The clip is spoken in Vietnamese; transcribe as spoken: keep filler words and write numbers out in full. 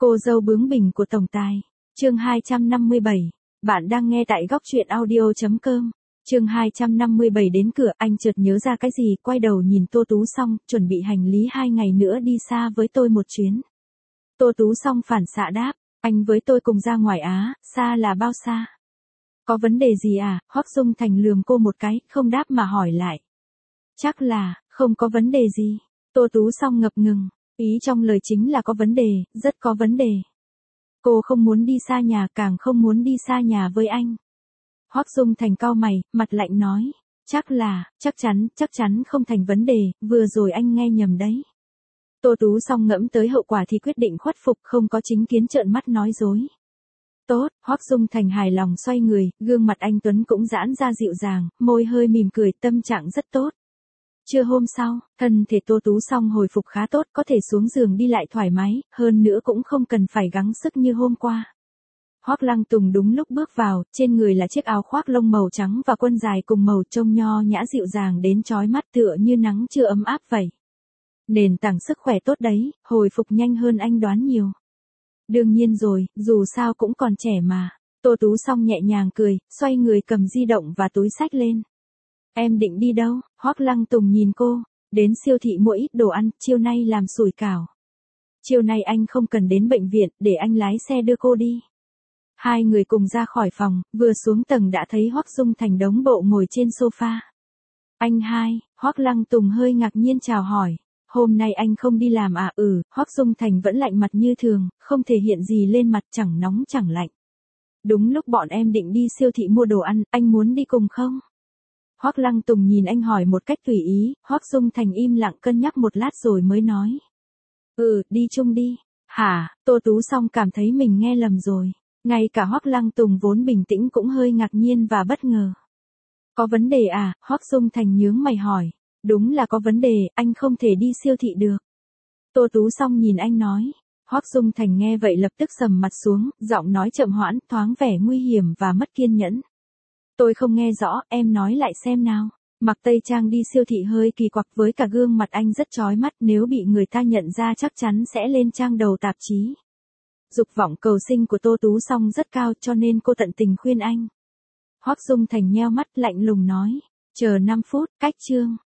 Cô dâu bướng bỉnh của tổng tài. Chương hai trăm năm mươi bảy. Bạn đang nghe tại góc truyện audio chấm com. Chương hai trăm năm mươi bảy đến cửa, anh chợt nhớ ra cái gì, quay đầu nhìn Tô Tú Song, chuẩn bị hành lý hai ngày nữa đi xa với tôi một chuyến. Tô Tú Song phản xạ đáp, anh với tôi cùng ra ngoài Á, xa là bao xa? Có vấn đề gì à? Hoắc Dung Thành lườm cô một cái, không đáp mà hỏi lại. Chắc là, không có vấn đề gì. Tô Tú Song ngập ngừng, ý trong lời chính là có vấn đề, rất có vấn đề. Cô không muốn đi xa nhà, càng không muốn đi xa nhà với anh. Hoắc Dung Thành cau mày, mặt lạnh nói, chắc là, chắc chắn, chắc chắn không thành vấn đề, vừa rồi anh nghe nhầm đấy. Tô Tú Song ngẫm tới hậu quả thì quyết định khuất phục, không có chính kiến trợn mắt nói dối. Tốt, Hoắc Dung Thành hài lòng xoay người, gương mặt anh Tuấn cũng giãn ra dịu dàng, môi hơi mỉm cười, tâm trạng rất tốt. Trưa hôm sau, thân thể Tô Tú Song hồi phục khá tốt, có thể xuống giường đi lại thoải mái, hơn nữa cũng không cần phải gắng sức như hôm qua. Hoắc Lăng Tùng đúng lúc bước vào, trên người là chiếc áo khoác lông màu trắng và quần dài cùng màu, trông nho nhã dịu dàng đến chói mắt, tựa như nắng chưa ấm áp vậy. Nền tảng sức khỏe tốt đấy, hồi phục nhanh hơn anh đoán nhiều. Đương nhiên rồi, dù sao cũng còn trẻ mà. Tô Tú Song nhẹ nhàng cười, xoay người cầm di động và túi xách lên. Em định đi đâu? Hoắc Lăng Tùng nhìn cô. Đến siêu thị mua ít đồ ăn, chiều nay làm sủi cảo. Chiều nay anh không cần đến bệnh viện, để anh lái xe đưa cô đi. Hai người cùng ra khỏi phòng, vừa xuống tầng đã thấy Hoắc Dung Thành đống bộ ngồi trên sofa. Anh hai, Hoắc Lăng Tùng hơi ngạc nhiên chào hỏi. Hôm nay anh không đi làm à? Ừ, Hoắc Dung Thành vẫn lạnh mặt như thường, không thể hiện gì lên mặt, chẳng nóng chẳng lạnh. Đúng lúc bọn em định đi siêu thị mua đồ ăn, anh muốn đi cùng không? Hoắc Lăng Tùng nhìn anh hỏi một cách tùy ý, Hoắc Dung Thành im lặng cân nhắc một lát rồi mới nói. Ừ, đi chung đi. Hả? Tô Tú Song cảm thấy mình nghe lầm rồi. Ngay cả Hoắc Lăng Tùng vốn bình tĩnh cũng hơi ngạc nhiên và bất ngờ. Có vấn đề à? Hoắc Dung Thành nhướng mày hỏi. Đúng là có vấn đề, anh không thể đi siêu thị được. Tô Tú Song nhìn anh nói. Hoắc Dung Thành nghe vậy lập tức sầm mặt xuống, giọng nói chậm hoãn, thoáng vẻ nguy hiểm và mất kiên nhẫn. Tôi không nghe rõ, em nói lại xem nào. Mặc tây trang đi siêu thị hơi kỳ quặc, với cả gương mặt anh rất chói mắt, nếu bị người ta nhận ra chắc chắn sẽ lên trang đầu tạp chí. Dục vọng cầu sinh của Tô Tú Song rất cao, cho nên cô tận tình khuyên anh. Hoắc Dung Thành nheo mắt lạnh lùng nói. Chờ năm phút, cách chương.